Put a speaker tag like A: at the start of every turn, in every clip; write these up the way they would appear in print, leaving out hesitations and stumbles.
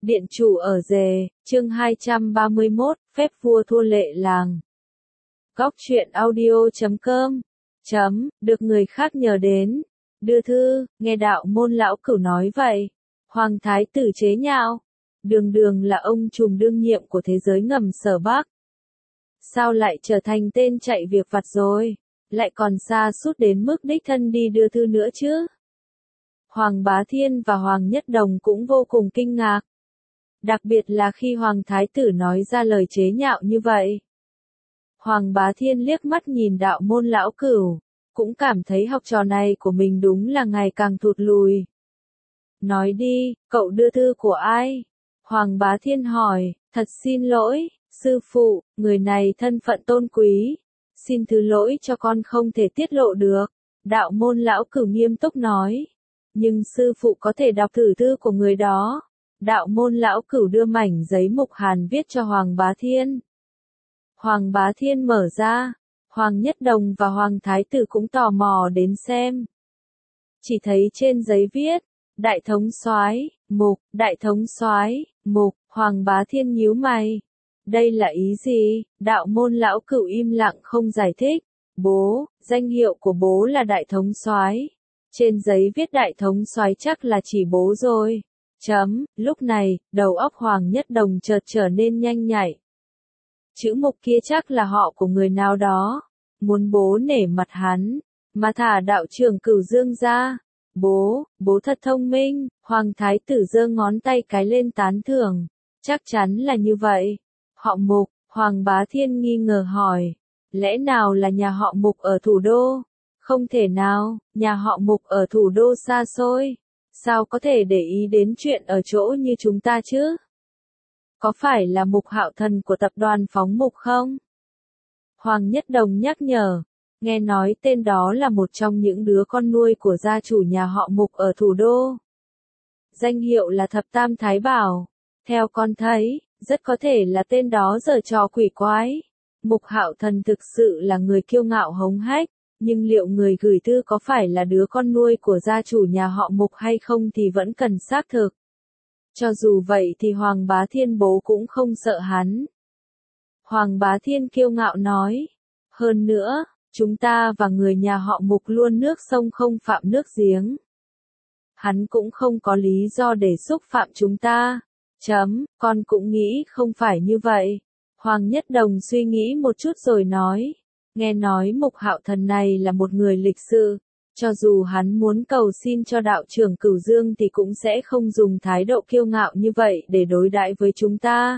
A: Điện chủ ở rề, chương 231, phép vua thua lệ làng. Góc truyện audio.com được người khác nhờ đến. Đưa thư, nghe đạo môn lão cửu nói vậy. Hoàng thái tử chế nhạo. Đường đường là ông trùm đương nhiệm của thế giới ngầm Sở Bắc. Sao lại trở thành tên chạy việc vặt rồi? Lại còn xa sút đến mức đích thân đi đưa thư nữa chứ? Hoàng Bá Thiên và Hoàng Nhất Đồng cũng vô cùng kinh ngạc. Đặc biệt là khi Hoàng Thái tử nói ra lời chế nhạo như vậy. Hoàng Bá Thiên liếc mắt nhìn đạo môn lão cửu, cũng cảm thấy học trò này của mình đúng là ngày càng thụt lùi. Nói đi, cậu đưa thư của ai? Hoàng Bá Thiên hỏi, thật xin lỗi, sư phụ, người này thân phận tôn quý. Xin thứ lỗi cho con không thể tiết lộ được. Đạo môn lão cửu nghiêm túc nói. Nhưng sư phụ có thể đọc thử thư của người đó. Đạo môn lão cửu đưa mảnh giấy mục hàn viết cho Hoàng Bá Thiên. Hoàng Bá Thiên mở ra. Hoàng Nhất Đồng và Hoàng Thái tử cũng tò mò đến xem. Chỉ thấy trên giấy viết, Đại thống soái, mục, Đại thống soái, mục. Hoàng Bá Thiên nhíu mày. Đây là ý gì? Đạo môn lão cửu im lặng không giải thích. Bố, danh hiệu của bố là Đại thống soái. Trên giấy viết Đại thống soái chắc là chỉ bố rồi. Lúc này, đầu óc Hoàng Nhất Đồng chợt trở nên nhanh nhạy. Chữ mục kia chắc là họ của người nào đó. Muốn bố nể mặt hắn, mà thả đạo trưởng Cửu Dương ra. Bố thật thông minh. Hoàng Thái tử giơ ngón tay cái lên tán thưởng. Chắc chắn là như vậy. Họ Mục, Hoàng Bá Thiên nghi ngờ hỏi. Lẽ nào là nhà họ Mục ở thủ đô? Không thể nào, nhà họ Mục ở thủ đô xa xôi. Sao có thể để ý đến chuyện ở chỗ như chúng ta chứ? Có phải là Mục Hạo Thần của tập đoàn Phóng Mục không? Hoàng Nhất Đồng nhắc nhở. Nghe nói tên đó là một trong những đứa con nuôi của gia chủ nhà họ Mục ở thủ đô. Danh hiệu là Thập Tam Thái Bảo. Theo con thấy, rất có thể là tên đó giở trò quỷ quái. Mục Hạo Thần thực sự là người kiêu ngạo hống hách, nhưng liệu người gửi thư có phải là đứa con nuôi của gia chủ nhà họ Mục hay không thì vẫn cần xác thực. Cho dù vậy thì Hoàng Bá Thiên bố cũng không sợ hắn. Hoàng Bá Thiên kiêu ngạo nói. Hơn nữa, chúng ta và người nhà họ Mục luôn nước sông không phạm nước giếng. Hắn cũng không có lý do để xúc phạm chúng ta. Con cũng nghĩ không phải như vậy. Hoàng Nhất Đồng suy nghĩ một chút rồi nói. Nghe nói Mục Hạo Thần này là một người lịch sự. Cho dù hắn muốn cầu xin cho đạo trưởng Cửu Dương thì cũng sẽ không dùng thái độ kiêu ngạo như vậy để đối đãi với chúng ta.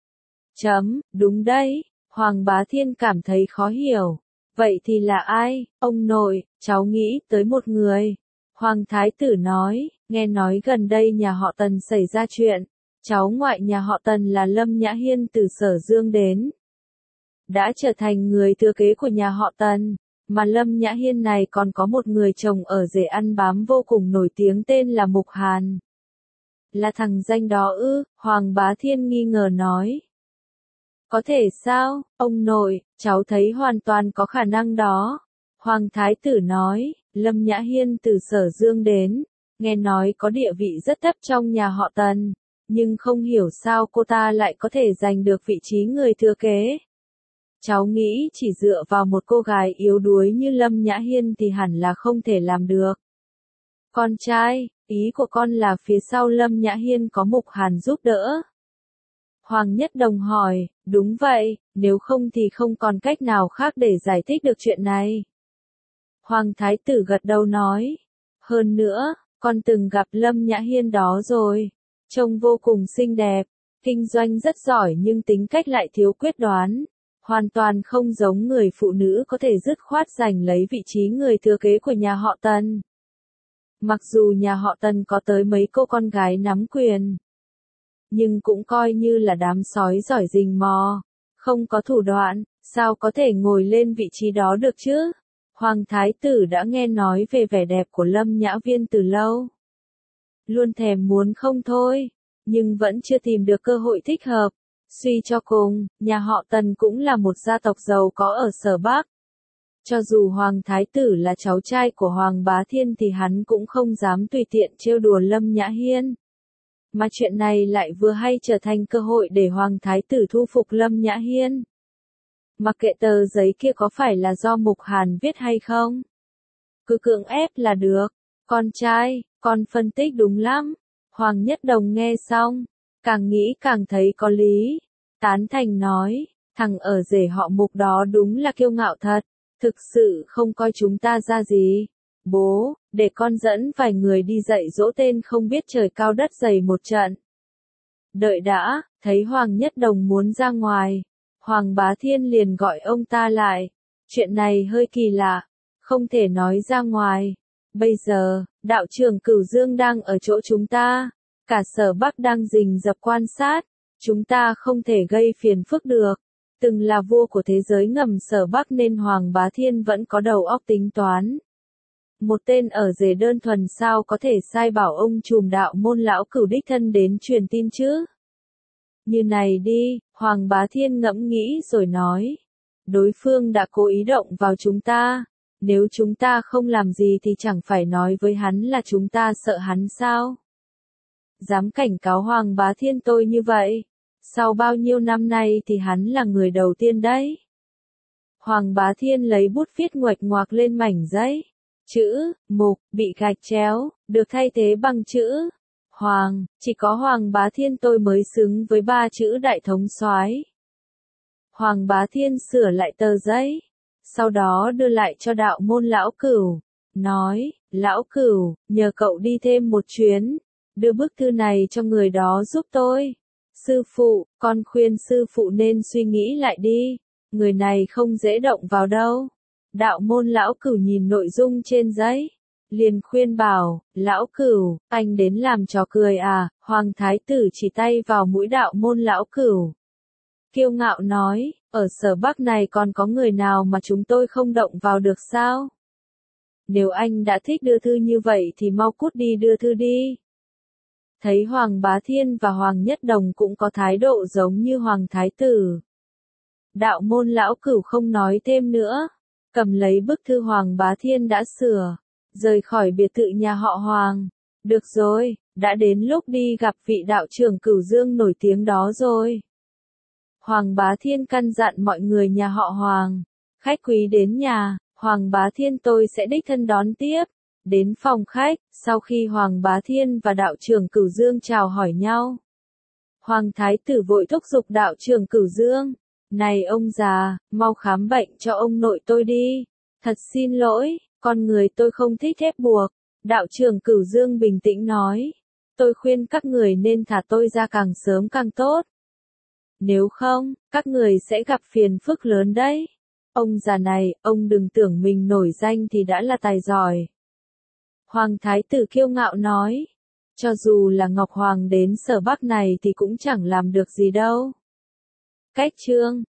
A: Đúng đấy. Hoàng Bá Thiên cảm thấy khó hiểu. Vậy thì là ai? Ông nội, cháu nghĩ tới một người. Hoàng Thái tử nói, nghe nói gần đây nhà họ Tần xảy ra chuyện. Cháu ngoại nhà họ Tần là Lâm Nhã Hiên từ Sở Dương đến. Đã trở thành người thừa kế của nhà họ Tần. Mà Lâm Nhã Hiên này còn có một người chồng ở rể ăn bám vô cùng nổi tiếng tên là Mục Hàn. Là thằng danh đó ư? Hoàng Bá Thiên nghi ngờ nói. Có thể sao, ông nội, cháu thấy hoàn toàn có khả năng đó. Hoàng Thái tử nói, Lâm Nhã Hiên từ Sở Dương đến, nghe nói có địa vị rất thấp trong nhà họ Tần, nhưng không hiểu sao cô ta lại có thể giành được vị trí người thừa kế. Cháu nghĩ chỉ dựa vào một cô gái yếu đuối như Lâm Nhã Hiên thì hẳn là không thể làm được. Con trai, ý của con là phía sau Lâm Nhã Hiên có Mục Hàn giúp đỡ. Hoàng Nhất Đồng hỏi, đúng vậy, nếu không thì không còn cách nào khác để giải thích được chuyện này. Hoàng Thái tử gật đầu nói, hơn nữa, con từng gặp Lâm Nhã Hiên đó rồi, trông vô cùng xinh đẹp, kinh doanh rất giỏi nhưng tính cách lại thiếu quyết đoán, hoàn toàn không giống người phụ nữ có thể dứt khoát giành lấy vị trí người thừa kế của nhà họ Tần. Mặc dù nhà họ Tần có tới mấy cô con gái nắm quyền, nhưng cũng coi như là đám sói giỏi rình mò, không có thủ đoạn, sao có thể ngồi lên vị trí đó được chứ? Hoàng Thái tử đã nghe nói về vẻ đẹp của Lâm Nhã Viên từ lâu. Luôn thèm muốn không thôi, nhưng vẫn chưa tìm được cơ hội thích hợp. Suy cho cùng, nhà họ Tần cũng là một gia tộc giàu có ở Sở Bắc. Cho dù Hoàng Thái tử là cháu trai của Hoàng Bá Thiên thì hắn cũng không dám tùy tiện trêu đùa Lâm Nhã Hiên. Mà chuyện này lại vừa hay trở thành cơ hội để Hoàng Thái tử thu phục Lâm Nhã Hiên. Mặc kệ tờ giấy kia có phải là do Mục Hàn viết hay không. Cứ cưỡng ép là được. Con trai, con phân tích đúng lắm. Hoàng Nhất Đồng nghe xong, càng nghĩ càng thấy có lý. Tán thành nói, thằng ở rể họ Mục đó đúng là kiêu ngạo thật. Thực sự không coi chúng ta ra gì. Bố, để con dẫn vài người đi dạy dỗ tên không biết trời cao đất dày một trận. Đợi đã, thấy Hoàng Nhất Đồng muốn ra ngoài. Hoàng Bá Thiên liền gọi ông ta lại. Chuyện này hơi kỳ lạ, không thể nói ra ngoài. Bây giờ, đạo trưởng Cửu Dương đang ở chỗ chúng ta. Cả Sở Bắc đang rình rập quan sát. Chúng ta không thể gây phiền phức được. Từng là vua của thế giới ngầm Sở Bắc nên Hoàng Bá Thiên vẫn có đầu óc tính toán. Một tên ở rể đơn thuần sao có thể sai bảo ông trùm đạo môn lão Cửu đích thân đến truyền tin chứ? Như này đi, Hoàng Bá Thiên ngẫm nghĩ rồi nói. Đối phương đã cố ý động vào chúng ta. Nếu chúng ta không làm gì thì chẳng phải nói với hắn là chúng ta sợ hắn sao? Dám cảnh cáo Hoàng Bá Thiên tôi như vậy. Sau bao nhiêu năm nay thì hắn là người đầu tiên đấy. Hoàng Bá Thiên lấy bút viết nguệch ngoạc lên mảnh giấy. Chữ, Mục, bị gạch chéo, được thay thế bằng chữ, Hoàng, chỉ có Hoàng Bá Thiên tôi mới xứng với ba chữ đại thống soái. Hoàng Bá Thiên sửa lại tờ giấy, sau đó đưa lại cho đạo môn lão Cửu, nói, lão Cửu, nhờ cậu đi thêm một chuyến, đưa bức thư này cho người đó giúp tôi. Sư phụ, con khuyên sư phụ nên suy nghĩ lại đi, người này không dễ động vào đâu. Đạo môn lão Cửu nhìn nội dung trên giấy, liền khuyên bảo, lão Cửu, anh đến làm trò cười à? Hoàng Thái tử chỉ tay vào mũi đạo môn lão Cửu. Kiêu ngạo nói, ở Sở Bắc này còn có người nào mà chúng tôi không động vào được sao? Nếu anh đã thích đưa thư như vậy thì mau cút đi đưa thư đi. Thấy Hoàng Bá Thiên và Hoàng Nhất Đồng cũng có thái độ giống như Hoàng Thái tử. Đạo môn lão Cửu không nói thêm nữa, cầm lấy bức thư Hoàng Bá Thiên đã sửa, rời khỏi biệt thự nhà họ Hoàng. Được rồi, đã đến lúc đi gặp vị đạo trưởng Cửu Dương nổi tiếng đó rồi. Hoàng Bá Thiên căn dặn mọi người nhà họ Hoàng, khách quý đến nhà, Hoàng Bá Thiên tôi sẽ đích thân đón tiếp. Đến phòng khách, sau khi Hoàng Bá Thiên và đạo trưởng Cửu Dương chào hỏi nhau, Hoàng Thái tử vội thúc giục đạo trưởng Cửu Dương. Này ông già, mau khám bệnh cho ông nội tôi đi. Thật xin lỗi, con người tôi không thích ép buộc. Đạo trưởng Cửu Dương bình tĩnh nói. Tôi khuyên các người nên thả tôi ra càng sớm càng tốt. Nếu không, các người sẽ gặp phiền phức lớn đấy. Ông già này, ông đừng tưởng mình nổi danh thì đã là tài giỏi. Hoàng Thái tử kiêu ngạo nói. Cho dù là Ngọc Hoàng đến Sở Bắc này thì cũng chẳng làm được gì đâu. Cách chương